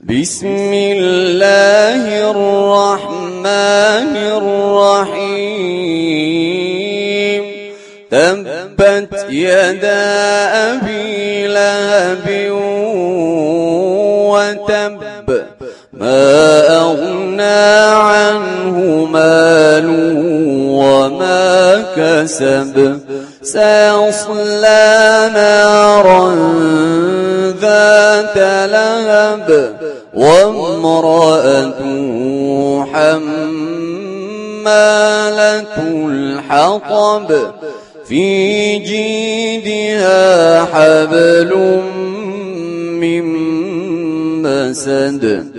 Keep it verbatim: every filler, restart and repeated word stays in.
بسم الله الرحمن الرحيم تبت يدا أبي لهب وتب ما أغنى عنه ماله وما كسب سيصلى نارا ذات لهب وامرأته حمالة الحطب في جيدها حبل من مسد